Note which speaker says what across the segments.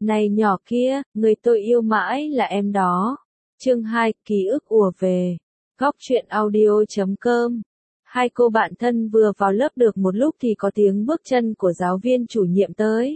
Speaker 1: Này nhỏ kia, người tôi yêu mãi là em đó. Chương 2, ký ức ùa về. Góc truyện audio.com. Hai cô bạn thân vừa vào lớp được một lúc thì có tiếng bước chân của giáo viên chủ nhiệm tới.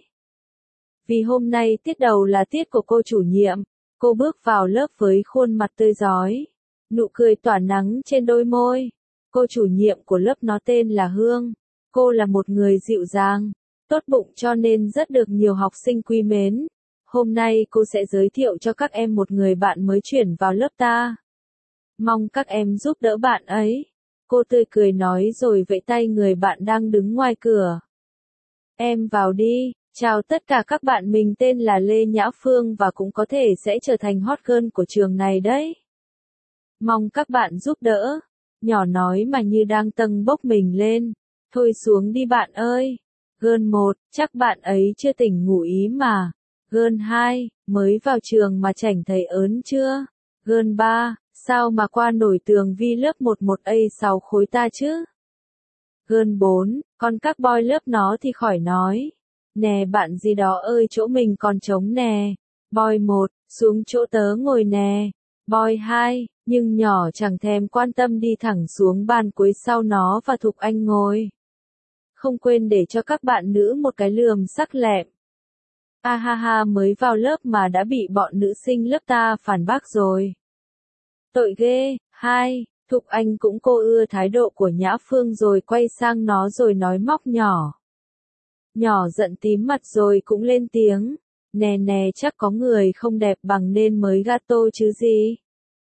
Speaker 1: Vì hôm nay tiết đầu là tiết của cô chủ nhiệm, cô bước vào lớp với khuôn mặt tươi rói, nụ cười tỏa nắng trên đôi môi. Cô chủ nhiệm của lớp nó tên là Hương. Cô là một người dịu dàng, tốt bụng cho nên rất được nhiều học sinh quý mến. Hôm nay cô sẽ giới thiệu cho các em một người bạn mới chuyển vào lớp ta. Mong các em giúp đỡ bạn ấy. Cô tươi cười nói rồi vẫy tay người bạn đang đứng ngoài cửa. Em vào đi, chào tất cả các bạn, mình tên là Lê Nhã Phương và cũng có thể sẽ trở thành hot girl của trường này đấy. Mong các bạn giúp đỡ. Nhỏ nói mà như đang tâng bốc mình lên. Thôi xuống đi bạn ơi. Girl 1, chắc bạn ấy chưa tỉnh ngủ ý mà. Girl 2, mới vào trường mà chảnh thấy ớn chưa? Girl 3, sao mà qua nổi tường vi lớp 11A6 khối ta chứ? Girl 4, con các boy lớp nó thì khỏi nói. Nè bạn gì đó ơi, chỗ mình còn trống nè. Boy 1, xuống chỗ tớ ngồi nè. Boy 2, nhưng nhỏ chẳng thèm quan tâm đi thẳng xuống bàn cuối sau nó và Thục Anh ngồi. Không quên để cho các bạn nữ một cái lườm sắc lẹm. A ha ha, mới vào lớp mà đã bị bọn nữ sinh lớp ta phản bác rồi. Tội ghê. 2, Thục Anh cũng cô ưa thái độ của Nhã Phương rồi quay sang nó rồi nói móc nhỏ. Nhỏ giận tím mặt rồi cũng lên tiếng. Nè nè, chắc có người không đẹp bằng nên mới gato chứ gì.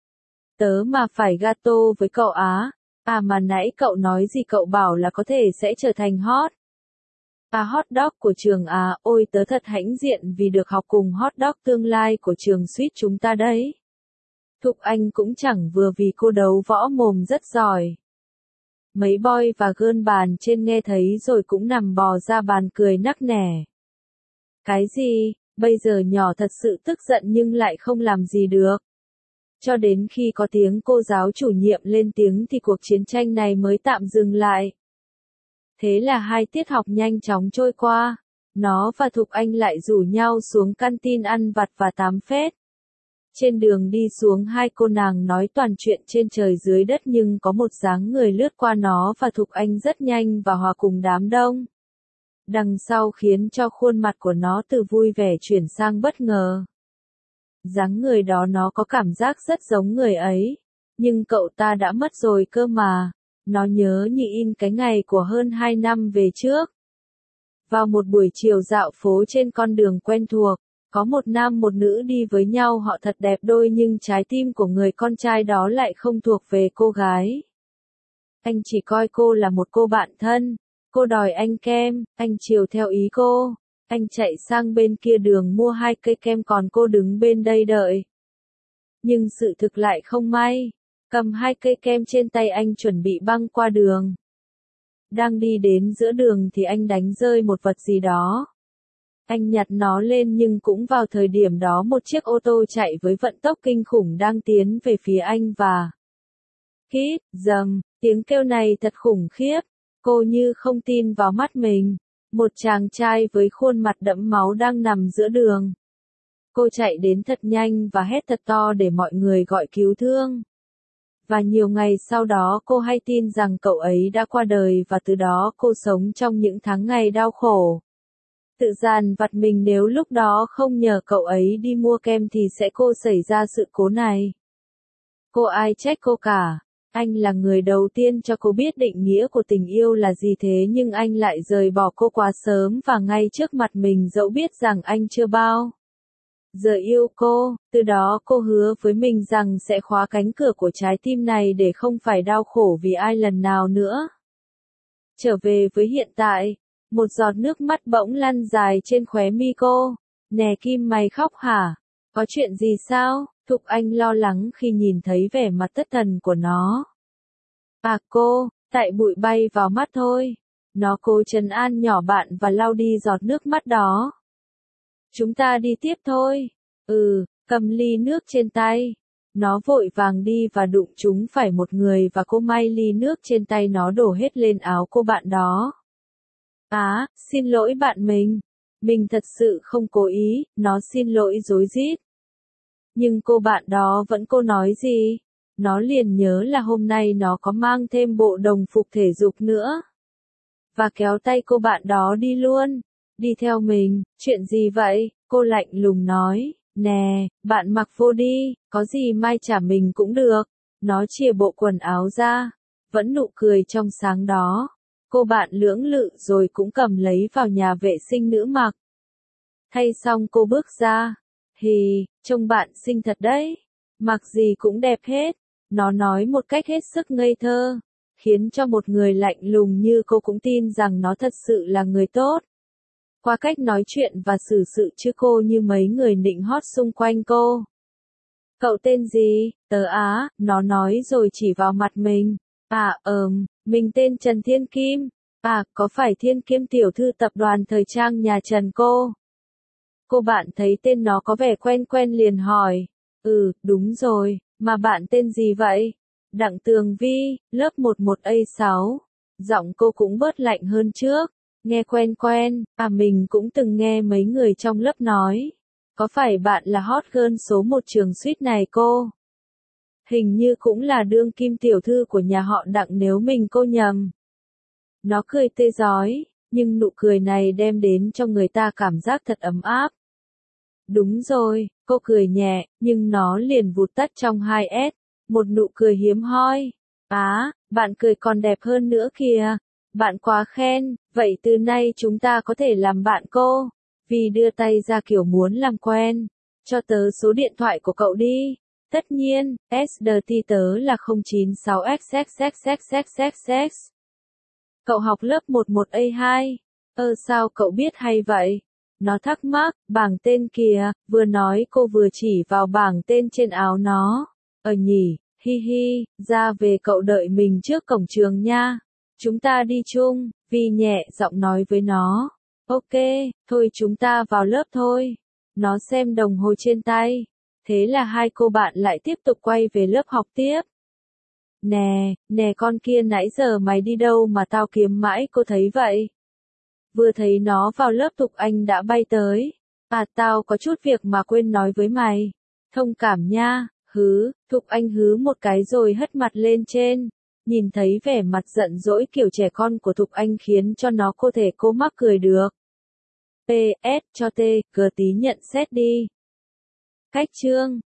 Speaker 1: Tớ mà phải gato với cậu á. À mà nãy cậu nói gì, cậu bảo là có thể sẽ trở thành hot. À hot dog của trường à, ôi tớ thật hãnh diện vì được học cùng hot dog tương lai của trường suýt chúng ta đấy. Thục Anh cũng chẳng vừa vì cô đấu võ mồm rất giỏi. Mấy boy và girl bàn trên nghe thấy rồi cũng nằm bò ra bàn cười nắc nẻ. Cái gì, bây giờ nhỏ thật sự tức giận nhưng lại không làm gì được. Cho đến khi có tiếng cô giáo chủ nhiệm lên tiếng thì cuộc chiến tranh này mới tạm dừng lại. Thế là 2 tiết học nhanh chóng trôi qua. Nó và Thục Anh lại rủ nhau xuống canteen ăn vặt và tám phét. Trên đường đi xuống hai cô nàng nói toàn chuyện trên trời dưới đất nhưng có một dáng người lướt qua nó và Thục Anh rất nhanh và hòa cùng đám đông. Đằng sau khiến cho khuôn mặt của nó từ vui vẻ chuyển sang bất ngờ. Dáng người đó nó có cảm giác rất giống người ấy. Nhưng cậu ta đã mất rồi cơ mà. Nó nhớ như in cái ngày của hơn 2 năm về trước. Vào một buổi chiều dạo phố trên con đường quen thuộc, có một nam một nữ đi với nhau, họ thật đẹp đôi nhưng trái tim của người con trai đó lại không thuộc về cô gái. Anh chỉ coi cô là một cô bạn thân. Cô đòi anh kem, anh chiều theo ý cô. Anh chạy sang bên kia đường mua 2 cây kem còn cô đứng bên đây đợi. Nhưng sự thực lại không may. Cầm 2 cây kem trên tay anh chuẩn bị băng qua đường. Đang đi đến giữa đường thì anh đánh rơi một vật gì đó. Anh nhặt nó lên nhưng cũng vào thời điểm đó một chiếc ô tô chạy với vận tốc kinh khủng đang tiến về phía anh và... Kít, dầm, tiếng kêu này thật khủng khiếp. Cô như không tin vào mắt mình. Một chàng trai với khuôn mặt đẫm máu đang nằm giữa đường. Cô chạy đến thật nhanh và hét thật to để mọi người gọi cứu thương. Và nhiều ngày sau đó cô hay tin rằng cậu ấy đã qua đời và từ đó cô sống trong những tháng ngày đau khổ. Tự dằn vặt mình nếu lúc đó không nhờ cậu ấy đi mua kem thì sẽ cô xảy ra sự cố này. Cô ai trách cô cả. Anh là người đầu tiên cho cô biết định nghĩa của tình yêu là gì thế nhưng anh lại rời bỏ cô quá sớm và ngay trước mặt mình dẫu biết rằng anh chưa bao giờ yêu cô. Từ đó cô hứa với mình rằng sẽ khóa cánh cửa của trái tim này để không phải đau khổ vì ai lần nào nữa. Trở về với hiện tại, một giọt nước mắt bỗng lăn dài trên khóe mi cô. Nè Kim, mày khóc hả? Có chuyện gì sao? Thục Anh lo lắng khi nhìn thấy vẻ mặt thất thần của nó. À cô, tại bụi bay vào mắt thôi. Nó cố trấn an nhỏ bạn và lau đi giọt nước mắt đó. Chúng ta đi tiếp thôi. Cầm ly nước trên tay. Nó vội vàng đi và đụng trúng phải một người và cô may ly nước trên tay nó đổ hết lên áo cô bạn đó. Á, xin lỗi bạn mình. Mình thật sự không cố ý, nó xin lỗi rối rít. Nhưng cô bạn đó vẫn cô nói gì? Nó liền nhớ là hôm nay nó có mang thêm bộ đồng phục thể dục nữa. Và kéo tay cô bạn đó đi luôn. Đi theo mình, chuyện gì vậy? Cô lạnh lùng nói, nè, bạn mặc vô đi, có gì mai trả mình cũng được. Nó chìa bộ quần áo ra, vẫn nụ cười trong sáng đó. Cô bạn lưỡng lự rồi cũng cầm lấy vào nhà vệ sinh nữ mặc. Thay xong cô bước ra. Hì, trông bạn xinh thật đấy. Mặc gì cũng đẹp hết. Nó nói một cách hết sức ngây thơ, khiến cho một người lạnh lùng như cô cũng tin rằng nó thật sự là người tốt. Qua cách nói chuyện và xử sự chứ cô như mấy người nịnh hót xung quanh cô. Cậu tên gì? Tớ Á, nó nói rồi chỉ vào mặt mình. Mình tên Trần Thiên Kim. Có phải Thiên Kim tiểu thư tập đoàn thời trang nhà Trần cô? Cô bạn thấy tên nó có vẻ quen quen liền hỏi. Đúng rồi, mà bạn tên gì vậy? Đặng Tường Vi, lớp 11A6. Giọng cô cũng bớt lạnh hơn trước. Nghe quen quen, mình cũng từng nghe mấy người trong lớp nói. Có phải bạn là hot girl số 1 trường suýt này cô? Hình như cũng là đương kim tiểu thư của nhà họ Đặng nếu mình cô nhầm. Nó cười tươi rói, nhưng nụ cười này đem đến cho người ta cảm giác thật ấm áp. Đúng rồi, cô cười nhẹ, nhưng nó liền vụt tắt trong 2S. Một nụ cười hiếm hoi. Bạn cười còn đẹp hơn nữa kìa. Bạn quá khen, vậy từ nay chúng ta có thể làm bạn cô. Vi đưa tay ra kiểu muốn làm quen. Cho tớ số điện thoại của cậu đi. Tất nhiên, SDT tớ là 096XXXXXX. Cậu học lớp 11A2. Sao cậu biết hay vậy? Nó thắc mắc, bảng tên kìa, vừa nói cô vừa chỉ vào bảng tên trên áo nó. Nhỉ, hi hi, ra về cậu đợi mình trước cổng trường nha. Chúng ta đi chung, Vi nhẹ giọng nói với nó. Ok, thôi chúng ta vào lớp thôi. Nó xem đồng hồ trên tay. Thế là hai cô bạn lại tiếp tục quay về lớp học tiếp. Nè con kia nãy giờ mày đi đâu mà tao kiếm mãi cô thấy vậy? Vừa thấy nó vào lớp Thục Anh đã bay tới. Tao có chút việc mà quên nói với mày. Thông cảm nha, Thục Anh hứ một cái rồi hất mặt lên trên. Nhìn thấy vẻ mặt giận dỗi kiểu trẻ con của Thục Anh khiến cho nó cô mắc cười được. PS cho T, cờ tí nhận xét đi. Cách chương